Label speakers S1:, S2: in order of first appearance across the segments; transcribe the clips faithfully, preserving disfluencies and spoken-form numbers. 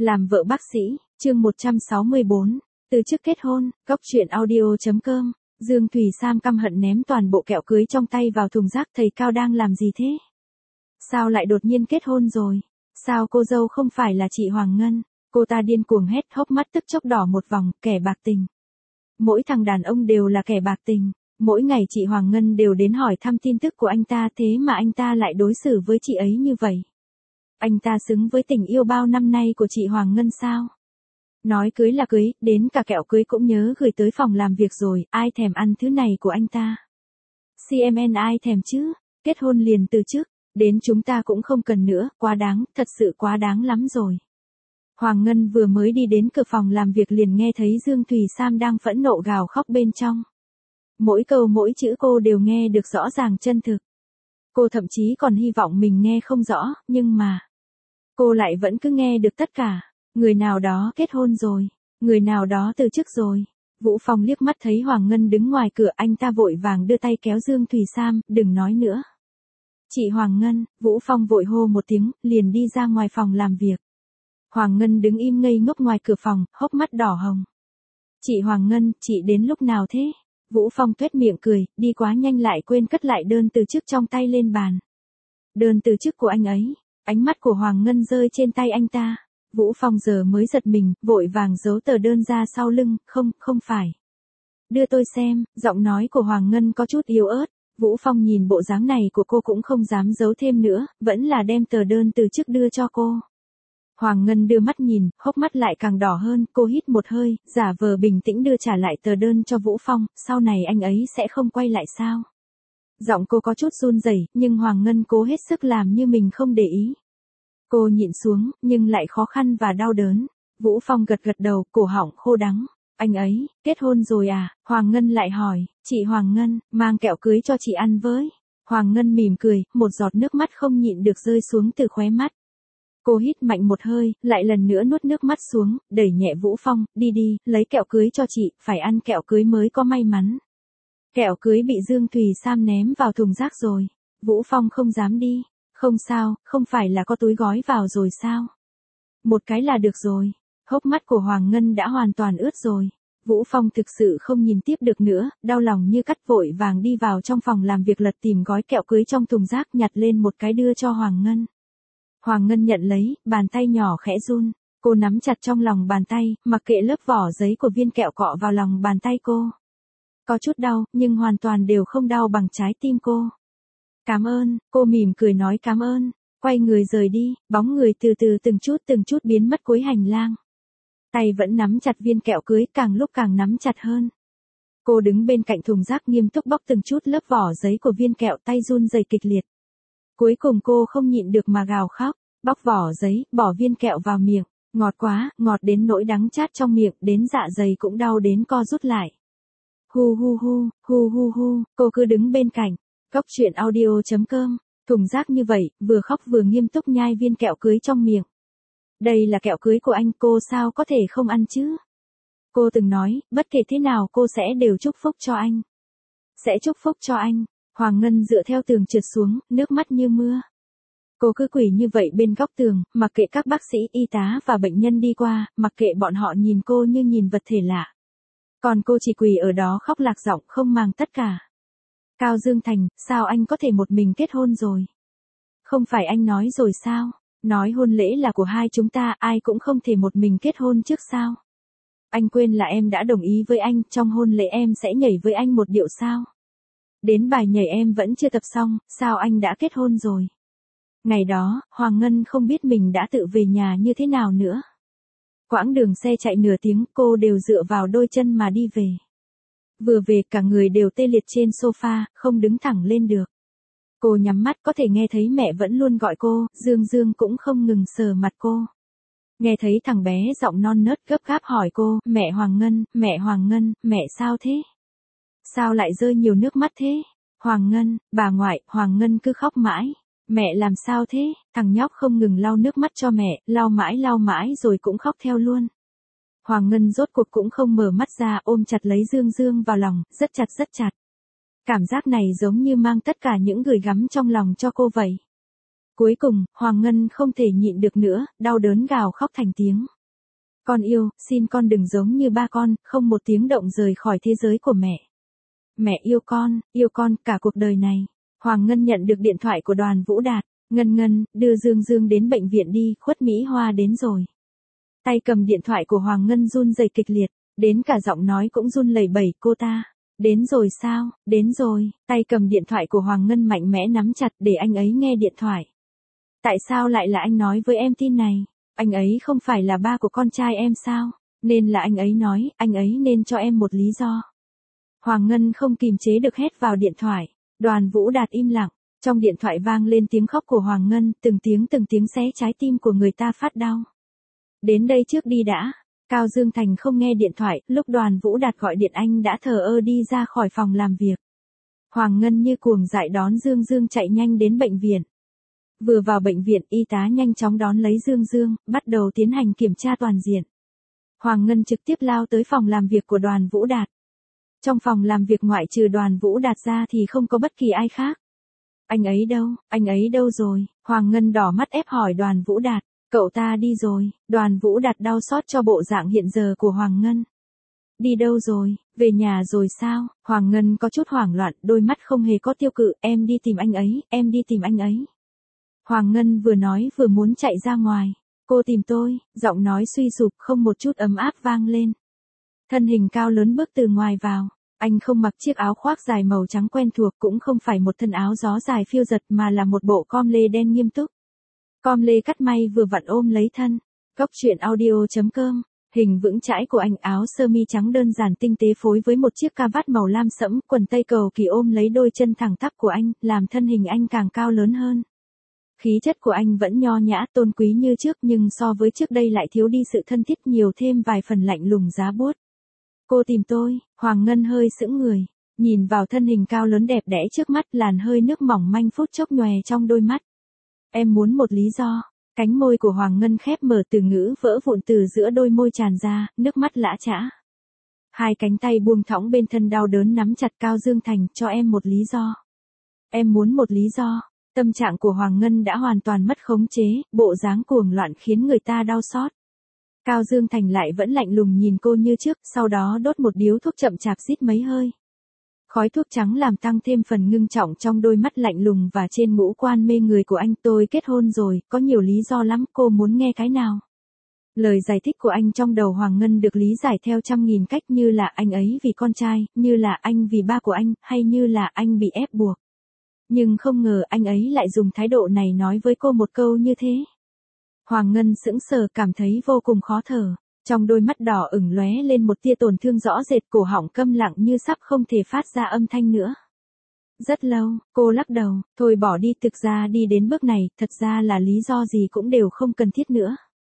S1: Làm vợ bác sĩ, chương một trăm sáu mươi bốn, từ chức kết hôn, góc truyện audio.com, Dương Thùy Sam căm hận ném toàn bộ kẹo cưới trong tay vào thùng rác. Thầy Cao đang làm gì thế? Sao lại đột nhiên kết hôn rồi? Sao cô dâu không phải là chị Hoàng Ngân? Cô ta điên cuồng hét, hốc mắt tức chốc đỏ một vòng, kẻ bạc tình. Mỗi thằng đàn ông đều là kẻ bạc tình. Mỗi ngày chị Hoàng Ngân đều đến hỏi thăm tin tức của anh ta, thế mà anh ta lại đối xử với chị ấy như vậy. Anh ta xứng với tình yêu bao năm nay của chị Hoàng Ngân sao? Nói cưới là cưới, đến cả kẹo cưới cũng nhớ gửi tới phòng làm việc rồi, ai thèm ăn thứ này của anh ta? xê em en ai thèm chứ? Kết hôn liền từ chức, đến chúng ta cũng không cần nữa, quá đáng, thật sự quá đáng lắm rồi. Hoàng Ngân vừa mới đi đến cửa phòng làm việc liền nghe thấy Dương Thùy Sam đang phẫn nộ gào khóc bên trong. Mỗi câu mỗi chữ cô đều nghe được rõ ràng chân thực. Cô thậm chí còn hy vọng mình nghe không rõ, nhưng mà cô lại vẫn cứ nghe được tất cả. Người nào đó kết hôn rồi, người nào đó từ chức rồi. Vũ Phong liếc mắt thấy Hoàng Ngân đứng ngoài cửa, anh ta vội vàng đưa tay kéo Dương Thùy Sam, đừng nói nữa. Chị Hoàng Ngân, Vũ Phong vội hô một tiếng, liền đi ra ngoài phòng làm việc. Hoàng Ngân đứng im ngây ngốc ngoài cửa phòng, hốc mắt đỏ hồng. Chị Hoàng Ngân, chị đến lúc nào thế? Vũ Phong tuét miệng cười, đi quá nhanh lại quên cất lại đơn từ chức trong tay lên bàn. Đơn từ chức của anh ấy, ánh mắt của Hoàng Ngân rơi trên tay anh ta. Vũ Phong giờ mới giật mình, vội vàng giấu tờ đơn ra sau lưng, không, không phải. Đưa tôi xem, giọng nói của Hoàng Ngân có chút yếu ớt. Vũ Phong nhìn bộ dáng này của cô cũng không dám giấu thêm nữa, vẫn là đem tờ đơn từ chức đưa cho cô. Hoàng Ngân đưa mắt nhìn, hốc mắt lại càng đỏ hơn, cô hít một hơi, giả vờ bình tĩnh đưa trả lại tờ đơn cho Vũ Phong, sau này anh ấy sẽ không quay lại sao? Giọng cô có chút run rẩy, nhưng Hoàng Ngân cố hết sức làm như mình không để ý. Cô nhịn xuống, nhưng lại khó khăn và đau đớn. Vũ Phong gật gật đầu, cổ họng khô đắng. Anh ấy, kết hôn rồi à? Hoàng Ngân lại hỏi, chị Hoàng Ngân, mang kẹo cưới cho chị ăn với. Hoàng Ngân mỉm cười, một giọt nước mắt không nhịn được rơi xuống từ khóe mắt. Cô hít mạnh một hơi, lại lần nữa nuốt nước mắt xuống, đẩy nhẹ Vũ Phong, đi đi, lấy kẹo cưới cho chị, phải ăn kẹo cưới mới có may mắn. Kẹo cưới bị Dương Thùy Sam ném vào thùng rác rồi. Vũ Phong không dám đi. Không sao, không phải là có túi gói vào rồi sao? Một cái là được rồi. Hốc mắt của Hoàng Ngân đã hoàn toàn ướt rồi. Vũ Phong thực sự không nhìn tiếp được nữa, đau lòng như cắt, vội vàng đi vào trong phòng làm việc lật tìm gói kẹo cưới trong thùng rác, nhặt lên một cái đưa cho Hoàng Ngân. Hoàng Ngân nhận lấy, bàn tay nhỏ khẽ run. Cô nắm chặt trong lòng bàn tay, mặc kệ lớp vỏ giấy của viên kẹo cọ vào lòng bàn tay cô. Có chút đau, nhưng hoàn toàn đều không đau bằng trái tim cô. Cảm ơn, cô mỉm cười nói cảm ơn, quay người rời đi, bóng người từ từ từng chút từng chút biến mất cuối hành lang. Tay vẫn nắm chặt viên kẹo cưới, càng lúc càng nắm chặt hơn. Cô đứng bên cạnh thùng rác nghiêm túc bóc từng chút lớp vỏ giấy của viên kẹo, tay run rẩy kịch liệt. Cuối cùng cô không nhịn được mà gào khóc, bóc vỏ giấy, bỏ viên kẹo vào miệng, ngọt quá, ngọt đến nỗi đắng chát trong miệng, đến dạ dày cũng đau đến co rút lại. Hu hu hu, hu hu hu, cô cứ đứng bên cạnh. Góc truyện audio.com, thùng rác như vậy, vừa khóc vừa nghiêm túc nhai viên kẹo cưới trong miệng. Đây là kẹo cưới của anh, cô sao có thể không ăn chứ? Cô từng nói, bất kể thế nào cô sẽ đều chúc phúc cho anh. Sẽ chúc phúc cho anh. Hoàng Ngân dựa theo tường trượt xuống, nước mắt như mưa. Cô cứ quỳ như vậy bên góc tường, mặc kệ các bác sĩ, y tá và bệnh nhân đi qua, mặc kệ bọn họ nhìn cô như nhìn vật thể lạ. Còn cô chỉ quỳ ở đó khóc lạc giọng không màng tất cả. Cao Dương Thành, sao anh có thể một mình kết hôn rồi? Không phải anh nói rồi sao? Nói hôn lễ là của hai chúng ta, ai cũng không thể một mình kết hôn trước sao? Anh quên là em đã đồng ý với anh, trong hôn lễ em sẽ nhảy với anh một điệu sao? Đến bài nhảy em vẫn chưa tập xong, sao anh đã kết hôn rồi? Ngày đó, Hoàng Ngân không biết mình đã tự về nhà như thế nào nữa. Quãng đường xe chạy nửa tiếng, cô đều dựa vào đôi chân mà đi về. Vừa về cả người đều tê liệt trên sofa, không đứng thẳng lên được. Cô nhắm mắt có thể nghe thấy mẹ vẫn luôn gọi cô, Dương Dương cũng không ngừng sờ mặt cô. Nghe thấy thằng bé giọng non nớt gấp gáp hỏi cô, mẹ Hoàng Ngân, mẹ Hoàng Ngân, mẹ sao thế? Sao lại rơi nhiều nước mắt thế? Hoàng Ngân, bà ngoại, Hoàng Ngân cứ khóc mãi. Mẹ làm sao thế? Thằng nhóc không ngừng lau nước mắt cho mẹ, lau mãi lau mãi rồi cũng khóc theo luôn. Hoàng Ngân rốt cuộc cũng không mở mắt ra, ôm chặt lấy Dương Dương vào lòng, rất chặt rất chặt. Cảm giác này giống như mang tất cả những gửi gắm trong lòng cho cô vậy. Cuối cùng, Hoàng Ngân không thể nhịn được nữa, đau đớn gào khóc thành tiếng. Con yêu, xin con đừng giống như ba con, không một tiếng động rời khỏi thế giới của mẹ. Mẹ yêu con, yêu con cả cuộc đời này. Hoàng Ngân nhận được điện thoại của Đoàn Vũ Đạt. Ngân Ngân, đưa Dương Dương đến bệnh viện đi, Khuất Mỹ Hoa đến rồi. Tay cầm điện thoại của Hoàng Ngân run rẩy kịch liệt, đến cả giọng nói cũng run lẩy bẩy. Cô ta, đến rồi sao, đến rồi. Tay cầm điện thoại của Hoàng Ngân mạnh mẽ nắm chặt để anh ấy nghe điện thoại. Tại sao lại là anh nói với em tin này? Anh ấy không phải là ba của con trai em sao? Nên là anh ấy nói, anh ấy nên cho em một lý do. Hoàng Ngân không kìm chế được hét vào điện thoại. Đoàn Vũ Đạt im lặng. Trong điện thoại vang lên tiếng khóc của Hoàng Ngân, từng tiếng từng tiếng xé trái tim của người ta phát đau. Đến đây trước đi đã. Cao Dương Thành không nghe điện thoại, lúc Đoàn Vũ Đạt gọi điện anh đã thờ ơ đi ra khỏi phòng làm việc. Hoàng Ngân như cuồng dại đón Dương Dương chạy nhanh đến bệnh viện. Vừa vào bệnh viện, y tá nhanh chóng đón lấy Dương Dương, bắt đầu tiến hành kiểm tra toàn diện. Hoàng Ngân trực tiếp lao tới phòng làm việc của Đoàn Vũ Đạt. Trong phòng làm việc ngoại trừ Đoàn Vũ Đạt ra thì không có bất kỳ ai khác. Anh ấy đâu, anh ấy đâu rồi? Hoàng Ngân đỏ mắt ép hỏi Đoàn Vũ Đạt. Cậu ta đi rồi. Đoàn Vũ Đạt đau xót cho bộ dạng hiện giờ của Hoàng Ngân. Đi đâu rồi, về nhà rồi sao? Hoàng Ngân có chút hoảng loạn, đôi mắt không hề có tiêu cự. Em đi tìm anh ấy, em đi tìm anh ấy. Hoàng Ngân vừa nói vừa muốn chạy ra ngoài. Cô tìm tôi, giọng nói suy sụp không một chút ấm áp vang lên. Thân hình cao lớn bước từ ngoài vào. Anh không mặc chiếc áo khoác dài màu trắng quen thuộc, cũng không phải một thân áo gió dài phiêu giật mà là một bộ com lê đen nghiêm túc. Com lê cắt may vừa vặn ôm lấy thân. Cóc truyện audio chấm com. Hình vững chãi của anh, áo sơ mi trắng đơn giản tinh tế phối với một chiếc cà vạt màu lam sẫm, quần tây cầu kỳ ôm lấy đôi chân thẳng tắp của anh, làm thân hình anh càng cao lớn hơn. Khí chất của anh vẫn nho nhã tôn quý như trước, nhưng so với trước đây lại thiếu đi sự thân thiết, nhiều thêm vài phần lạnh lùng giá buốt. Cô tìm tôi. Hoàng Ngân hơi sững người, nhìn vào thân hình cao lớn đẹp đẽ trước mắt, làn hơi nước mỏng manh phút chốc nhòe trong đôi mắt. Em muốn một lý do. Cánh môi của Hoàng Ngân khép mở, từ ngữ vỡ vụn từ giữa đôi môi tràn ra, nước mắt lã chã. Hai cánh tay buông thõng bên thân đau đớn nắm chặt. Cao Dương Thành, cho em một lý do. Em muốn một lý do. Tâm trạng của Hoàng Ngân đã hoàn toàn mất khống chế, bộ dáng cuồng loạn khiến người ta đau xót. Cao Dương Thành lại vẫn lạnh lùng nhìn cô như trước, sau đó đốt một điếu thuốc chậm chạp rít mấy hơi. Khói thuốc trắng làm tăng thêm phần ngưng trọng trong đôi mắt lạnh lùng và trên ngũ quan mê người của anh. Tôi kết hôn rồi, có nhiều lý do lắm, cô muốn nghe cái nào? Lời giải thích của anh trong đầu Hoàng Ngân được lý giải theo trăm nghìn cách, như là anh ấy vì con trai, như là anh vì ba của anh, hay như là anh bị ép buộc. Nhưng không ngờ anh ấy lại dùng thái độ này nói với cô một câu như thế. Hoàng Ngân sững sờ, cảm thấy vô cùng khó thở. Trong đôi mắt đỏ ửng lóe lên một tia tổn thương rõ rệt, cổ họng câm lặng như sắp không thể phát ra âm thanh nữa. Rất lâu, cô lắc đầu, thôi bỏ đi, thực ra đi đến bước này, thật ra là lý do gì cũng đều không cần thiết nữa.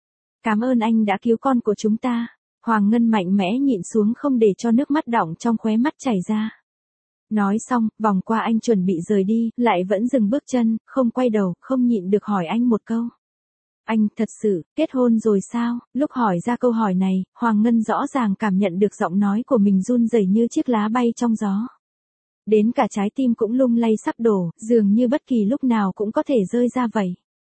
S1: Cảm ơn anh đã cứu con của chúng ta. Hoàng Ngân mạnh mẽ nhịn xuống không để cho nước mắt đọng trong khóe mắt chảy ra. Nói xong, vòng qua anh chuẩn bị rời đi, lại vẫn dừng bước chân, không quay đầu, không nhịn được hỏi anh một câu. Anh thật sự, kết hôn rồi sao? Lúc hỏi ra câu hỏi này, Hoàng Ngân rõ ràng cảm nhận được giọng nói của mình run rẩy như chiếc lá bay trong gió. Đến cả trái tim cũng lung lay sắp đổ, dường như bất kỳ lúc nào cũng có thể rơi ra vậy.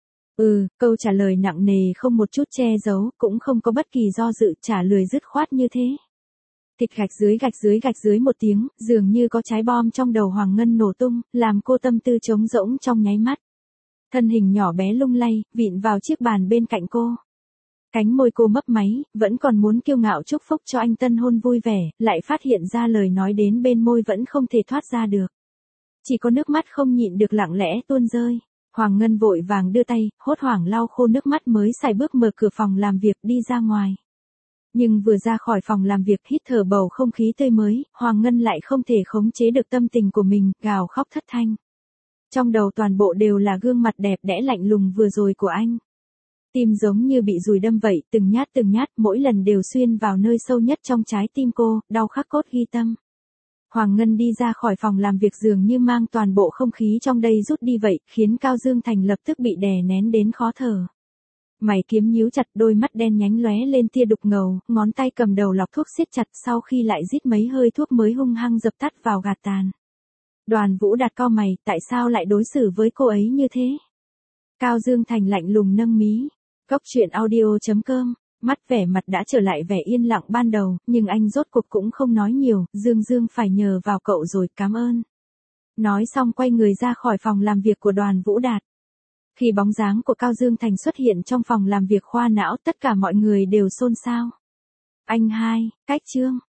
S1: Ừ, câu trả lời nặng nề không một chút che giấu, cũng không có bất kỳ do dự, trả lời dứt khoát như thế. Thịt gạch dưới gạch dưới gạch dưới một tiếng, dường như có trái bom trong đầu Hoàng Ngân nổ tung, làm cô tâm tư trống rỗng trong nháy mắt. Thân hình nhỏ bé lung lay, vịn vào chiếc bàn bên cạnh cô. Cánh môi cô mấp máy, vẫn còn muốn kiêu ngạo chúc phúc cho anh tân hôn vui vẻ, lại phát hiện ra lời nói đến bên môi vẫn không thể thoát ra được. Chỉ có nước mắt không nhịn được lặng lẽ tuôn rơi. Hoàng Ngân vội vàng đưa tay, hốt hoảng lau khô nước mắt mới sải bước mở cửa phòng làm việc đi ra ngoài. Nhưng vừa ra khỏi phòng làm việc hít thở bầu không khí tươi mới, Hoàng Ngân lại không thể khống chế được tâm tình của mình, gào khóc thất thanh. Trong đầu toàn bộ đều là gương mặt đẹp đẽ lạnh lùng vừa rồi của anh. Tim giống như bị dùi đâm vậy, từng nhát từng nhát, mỗi lần đều xuyên vào nơi sâu nhất trong trái tim cô, đau khắc cốt ghi tâm. Hoàng Ngân đi ra khỏi phòng làm việc dường như mang toàn bộ không khí trong đây rút đi vậy, khiến Cao Dương Thành lập tức bị đè nén đến khó thở. Mày kiếm nhíu chặt, đôi mắt đen nhánh lóe lên tia đục ngầu, ngón tay cầm đầu lọc thuốc siết chặt, sau khi lại rít mấy hơi thuốc mới hung hăng dập tắt vào gạt tàn. Đoàn Vũ Đạt cau mày, tại sao lại đối xử với cô ấy như thế? Cao Dương Thành lạnh lùng nâng mí. Cốc truyện audio chấm com. Mắt vẻ mặt đã trở lại vẻ yên lặng ban đầu, nhưng anh rốt cuộc cũng không nói nhiều, Dương Dương phải nhờ vào cậu rồi, cảm ơn. Nói xong quay người ra khỏi phòng làm việc của Đoàn Vũ Đạt. Khi bóng dáng của Cao Dương Thành xuất hiện trong phòng làm việc khoa não, tất cả mọi người đều xôn xao. Anh hai, cách Trương.